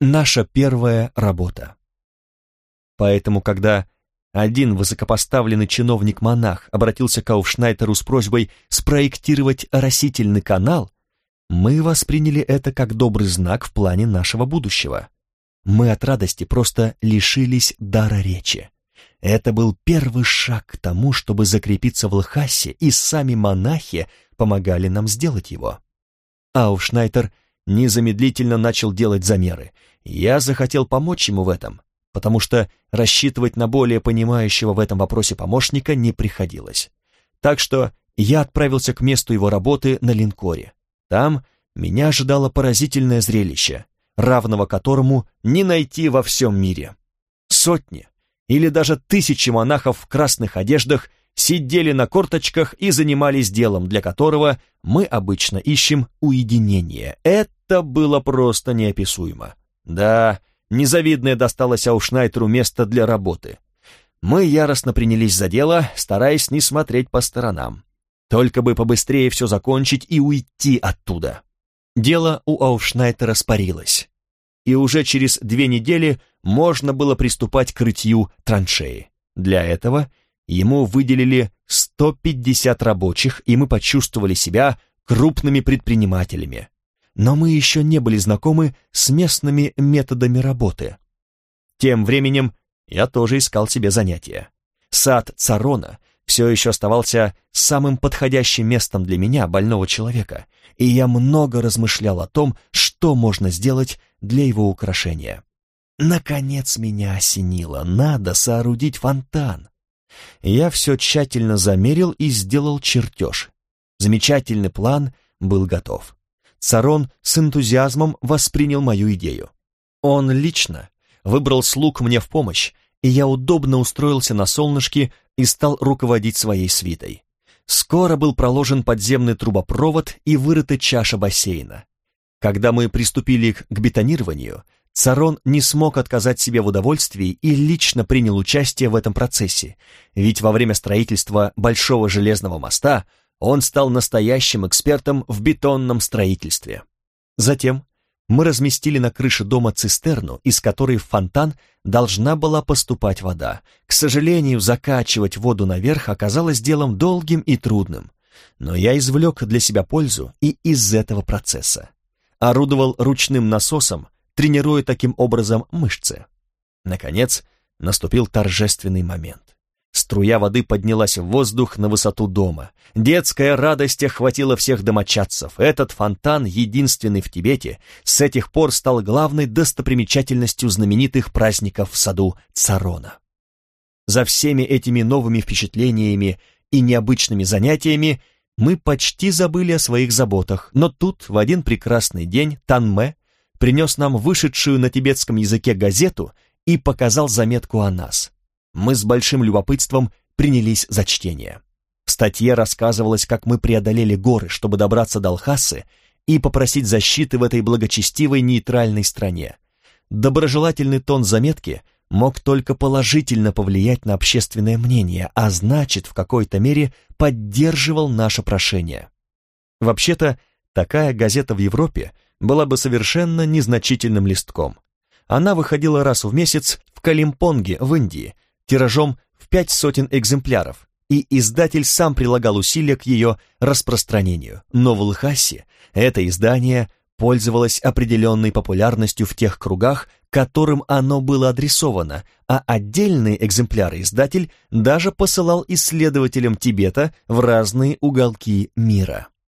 Наша первая работа. Поэтому, когда один высокопоставленный чиновник-монах обратился к Ауфшнайтеру с просьбой спроектировать оросительный канал, мы восприняли это как добрый знак в плане нашего будущего. Мы от радости просто лишились дара речи. Это был первый шаг к тому, чтобы закрепиться в Лхасе, и сами монахи помогали нам сделать его. Ауфшнайтер незамедлительно начал делать замеры. Я захотел помочь ему в этом, потому что рассчитывать на более понимающего в этом вопросе помощника не приходилось. Так что я отправился к месту его работы на линкоре. Там меня ожидало поразительное зрелище, равного которому не найти во всем мире. Сотни или даже тысячи монахов в красных одеждах сидели на корточках и занимались делом, для которого мы обычно ищем уединение. Это было просто неописуемо. Да, незавидное досталось Ауфшнайтеру место для работы. Мы яростно принялись за дело, стараясь не смотреть по сторонам. Только бы побыстрее все закончить и уйти оттуда. Дело у Ауфшнайтера спарилось, и уже через 2 недели можно было приступать к рытью траншеи. Для этого ему выделили 150 рабочих, и мы почувствовали себя крупными предпринимателями. Но мы еще не были знакомы с местными методами работы. Тем временем я тоже искал себе занятия. Сад Царона все еще оставался самым подходящим местом для меня, больного человека, и я много размышлял о том, что можно сделать для его украшения. Наконец меня осенило: надо соорудить фонтан. Я все тщательно замерил и сделал чертеж. Замечательный план был готов. Царон с энтузиазмом воспринял мою идею. Он лично выбрал слуг мне в помощь, и я удобно устроился на солнышке и стал руководить своей свитой. Скоро был проложен подземный трубопровод и вырыта чаша бассейна. Когда мы приступили к бетонированию, Царон не смог отказать себе в удовольствии и лично принял участие в этом процессе, ведь во время строительства Большого железного моста он стал настоящим экспертом в бетонном строительстве. Затем мы разместили на крыше дома цистерну, из которой в фонтан должна была поступать вода. К сожалению, закачивать воду наверх оказалось делом долгим и трудным, но я извлек для себя пользу и из этого процесса. Орудовал ручным насосом, тренируя таким образом мышцы. Наконец, наступил торжественный момент. Струя воды поднялась в воздух на высоту дома. Детская радость охватила всех домочадцев. Этот фонтан, единственный в Тибете, с этих пор стал главной достопримечательностью знаменитых праздников в саду Царона. За всеми этими новыми впечатлениями и необычными занятиями мы почти забыли о своих заботах, но тут в один прекрасный день Танмэ принес нам вышедшую на тибетском языке газету и показал заметку о нас. Мы с большим любопытством принялись за чтение. В статье рассказывалось, как мы преодолели горы, чтобы добраться до Лхасы и попросить защиты в этой благочестивой нейтральной стране. Доброжелательный тон заметки мог только положительно повлиять на общественное мнение, а значит, в какой-то мере поддерживал наше прошение. Вообще-то, такая газета в Европе была бы совершенно незначительным листком. Она выходила раз в месяц в Калимпонге в Индии, тиражом в 500 экземпляров, и издатель сам прилагал усилия к ее распространению. Но в Лхасе это издание пользовалось определенной популярностью в тех кругах, которым оно было адресовано, а отдельные экземпляры издатель даже посылал исследователям Тибета в разные уголки мира.